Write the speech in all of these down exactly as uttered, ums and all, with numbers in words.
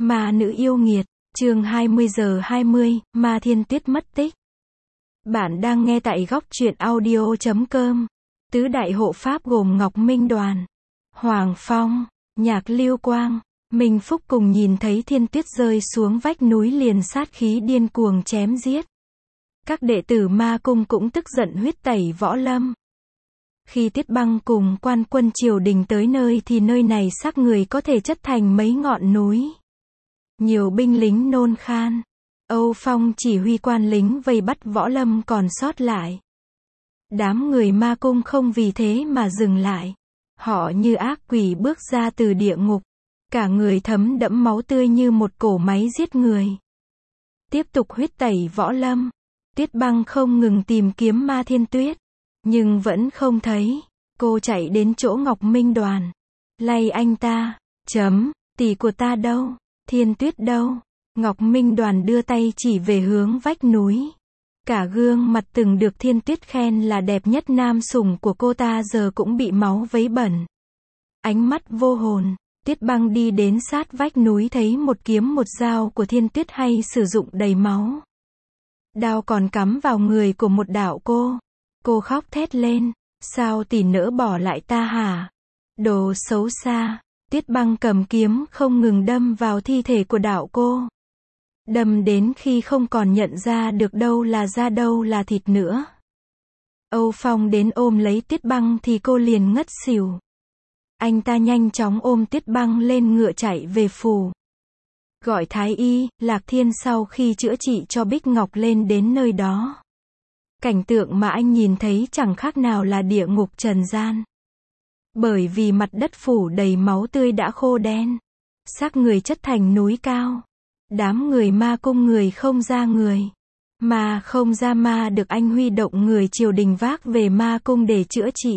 Ma nữ yêu nghiệt, chương hai mươi giờ hai mươi, Ma Thiên Tuyết mất tích. Bạn đang nghe tại góc truyện audio chấm com. Tứ đại hộ pháp gồm Ngọc Minh Đoàn, Hoàng Phong, Nhạc Lưu Quang, Minh Phúc cùng nhìn thấy Thiên Tuyết rơi xuống vách núi liền sát khí điên cuồng chém giết. Các đệ tử Ma Cung cũng tức giận huyết tẩy võ lâm. Khi Tiết Băng cùng quan quân triều đình tới nơi thì nơi này xác người có thể chất thành mấy ngọn núi. Nhiều binh lính nôn khan. Âu Phong chỉ huy quan lính vây bắt võ lâm còn sót lại. Đám người Ma Cung không vì thế mà dừng lại. Họ như ác quỷ bước ra từ địa ngục. Cả người thấm đẫm máu tươi như một cỗ máy giết người. Tiếp tục huyết tẩy võ lâm. Tiết Băng không ngừng tìm kiếm Ma Thiên Tuyết. Nhưng vẫn không thấy. Cô chạy đến chỗ Ngọc Minh Đoàn. Lay anh ta. Chấm, tỷ của ta đâu? Thiên Tuyết đâu? Ngọc Minh Đoàn đưa tay chỉ về hướng vách núi. Cả gương mặt từng được Thiên Tuyết khen là đẹp nhất nam sủng của cô ta giờ cũng bị máu vấy bẩn. Ánh mắt vô hồn, Tiết Băng đi đến sát vách núi thấy một kiếm một dao của Thiên Tuyết hay sử dụng đầy máu. Đao còn cắm vào người của một đạo cô. Cô khóc thét lên, sao tỷ nỡ bỏ lại ta hả? Đồ xấu xa. Tiết Băng cầm kiếm không ngừng đâm vào thi thể của đạo cô. Đâm đến khi không còn nhận ra được đâu là da đâu là thịt nữa. Âu Phong đến ôm lấy Tiết Băng thì cô liền ngất xỉu. Anh ta nhanh chóng ôm Tiết Băng lên ngựa chạy về phủ. Gọi Thái Y, Lạc Thiên sau khi chữa trị cho Bích Ngọc lên đến nơi đó. Cảnh tượng mà anh nhìn thấy chẳng khác nào là địa ngục trần gian. Bởi vì mặt đất phủ đầy máu tươi đã khô đen. Xác người chất thành núi cao. Đám người Ma Cung người không ra người. Mà không ra ma được anh huy động người triều đình vác về Ma Cung để chữa trị.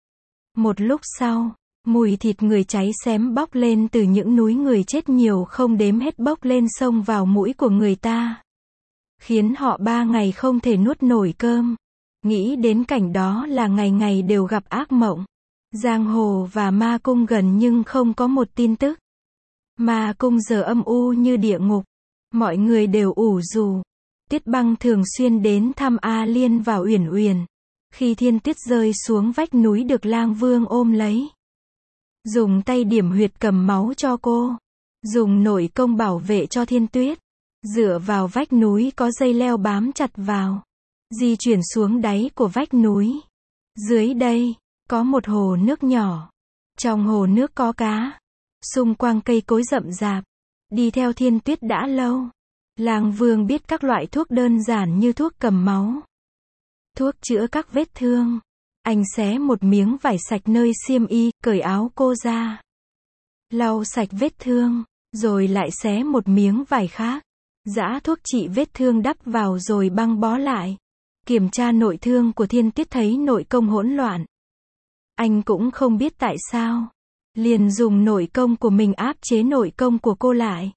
Một lúc sau, mùi thịt người cháy xém bốc lên từ những núi người chết nhiều không đếm hết bốc lên xông vào mũi của người ta. Khiến họ ba ngày không thể nuốt nổi cơm. Nghĩ đến cảnh đó là ngày ngày đều gặp ác mộng. Giang hồ và Ma Cung gần nhưng không có một tin tức. Ma Cung giờ âm u như địa ngục. Mọi người đều ủ rù. Tiết Băng thường xuyên đến thăm A Liên và Uyển Uyển. Khi Thiên Tuyết rơi xuống vách núi được Lang Vương ôm lấy. Dùng tay điểm huyệt cầm máu cho cô. Dùng nội công bảo vệ cho Thiên Tuyết. Dựa vào vách núi có dây leo bám chặt vào. Di chuyển xuống đáy của vách núi. Dưới đây, có một hồ nước nhỏ. Trong hồ nước có cá. Xung quanh cây cối rậm rạp. Đi theo Thiên Tuyết đã lâu. Lang Vương biết các loại thuốc đơn giản như thuốc cầm máu. Thuốc chữa các vết thương. Anh xé một miếng vải sạch nơi xiêm y, cởi áo cô ra. Lau sạch vết thương. Rồi lại xé một miếng vải khác. Giã thuốc trị vết thương đắp vào rồi băng bó lại. Kiểm tra nội thương của Thiên Tuyết thấy nội công hỗn loạn. Anh cũng không biết tại sao. Liền dùng nội công của mình áp chế nội công của cô lại.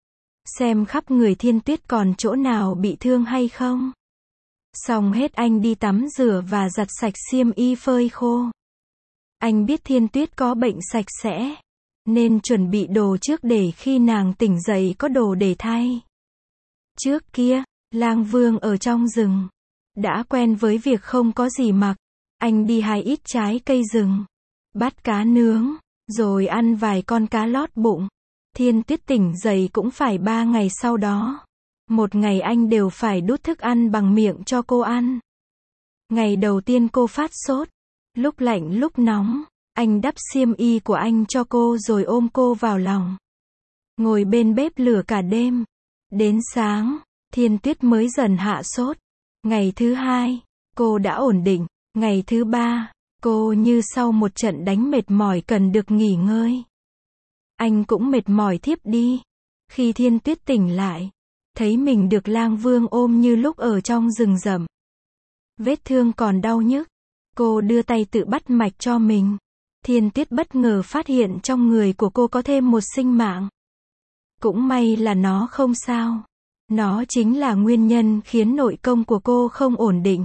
Xem khắp người Thiên Tuyết còn chỗ nào bị thương hay không. Xong hết anh đi tắm rửa và giặt sạch xiêm y phơi khô. Anh biết Thiên Tuyết có bệnh sạch sẽ. Nên chuẩn bị đồ trước để khi nàng tỉnh dậy có đồ để thay. Trước kia, Lang Vương ở trong rừng. Đã quen với việc không có gì mặc. Anh đi hái ít trái cây rừng. Bắt cá nướng. Rồi ăn vài con cá lót bụng. Thiên Tuyết tỉnh dậy cũng phải ba ngày sau đó. Một ngày anh đều phải đút thức ăn bằng miệng cho cô ăn. Ngày đầu tiên cô phát sốt. Lúc lạnh lúc nóng. Anh đắp xiêm y của anh cho cô rồi ôm cô vào lòng. Ngồi bên bếp lửa cả đêm. Đến sáng, Thiên Tuyết mới dần hạ sốt. Ngày thứ hai, cô đã ổn định. Ngày thứ ba, cô như sau một trận đánh mệt mỏi cần được nghỉ ngơi. Anh cũng mệt mỏi thiếp đi. Khi Thiên Tuyết tỉnh lại, thấy mình được Lang Vương ôm như lúc ở trong rừng rậm. Vết thương còn đau nhức. Cô đưa tay tự bắt mạch cho mình. Thiên Tuyết bất ngờ phát hiện trong người của cô có thêm một sinh mạng. Cũng may là nó không sao. Nó chính là nguyên nhân khiến nội công của cô không ổn định.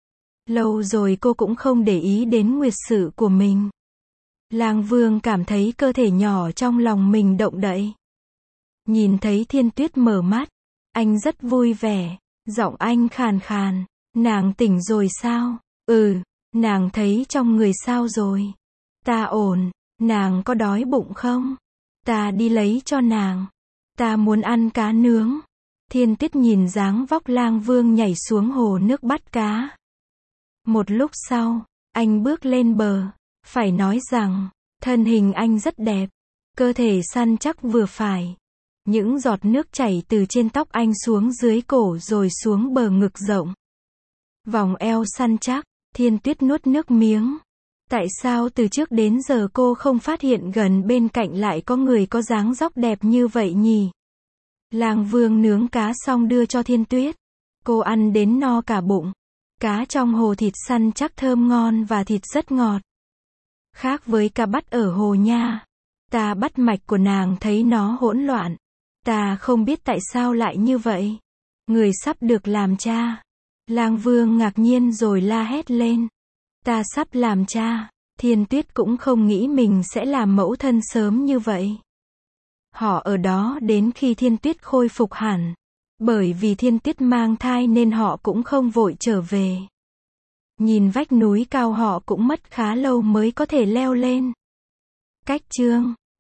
Lâu rồi cô cũng không để ý đến nguyệt sự của mình. Lang Vương cảm thấy cơ thể nhỏ trong lòng mình động đậy. Nhìn thấy Thiên Tuyết mở mắt, anh rất vui vẻ, giọng anh khàn khàn, nàng tỉnh rồi sao? Ừ, nàng thấy trong người sao rồi? Ta ổn, nàng có đói bụng không? Ta đi lấy cho nàng. Ta muốn ăn cá nướng. Thiên Tuyết nhìn dáng vóc Lang Vương nhảy xuống hồ nước bắt cá. Một lúc sau, anh bước lên bờ. Phải nói rằng, thân hình anh rất đẹp, cơ thể săn chắc vừa phải. Những giọt nước chảy từ trên tóc anh xuống dưới cổ rồi xuống bờ ngực rộng. Vòng eo săn chắc, Thiên Tuyết nuốt nước miếng. Tại sao từ trước đến giờ cô không phát hiện gần bên cạnh lại có người có dáng dóc đẹp như vậy nhỉ? Lang Vương nướng cá xong đưa cho Thiên Tuyết. Cô ăn đến no cả bụng. Cá trong hồ thịt săn chắc thơm ngon và thịt rất ngọt. Khác với cá bắt ở hồ nha. Ta bắt mạch của nàng thấy nó hỗn loạn. Ta không biết tại sao lại như vậy. Người sắp được làm cha. Lang Vương ngạc nhiên rồi la hét lên. Ta sắp làm cha. Thiên Tuyết cũng không nghĩ mình sẽ làm mẫu thân sớm như vậy. Họ ở đó đến khi Thiên Tuyết khôi phục hẳn. Bởi vì Thiên Tuyết mang thai nên họ cũng không vội trở về. Nhìn vách núi cao họ cũng mất khá lâu mới có thể leo lên. Cách chương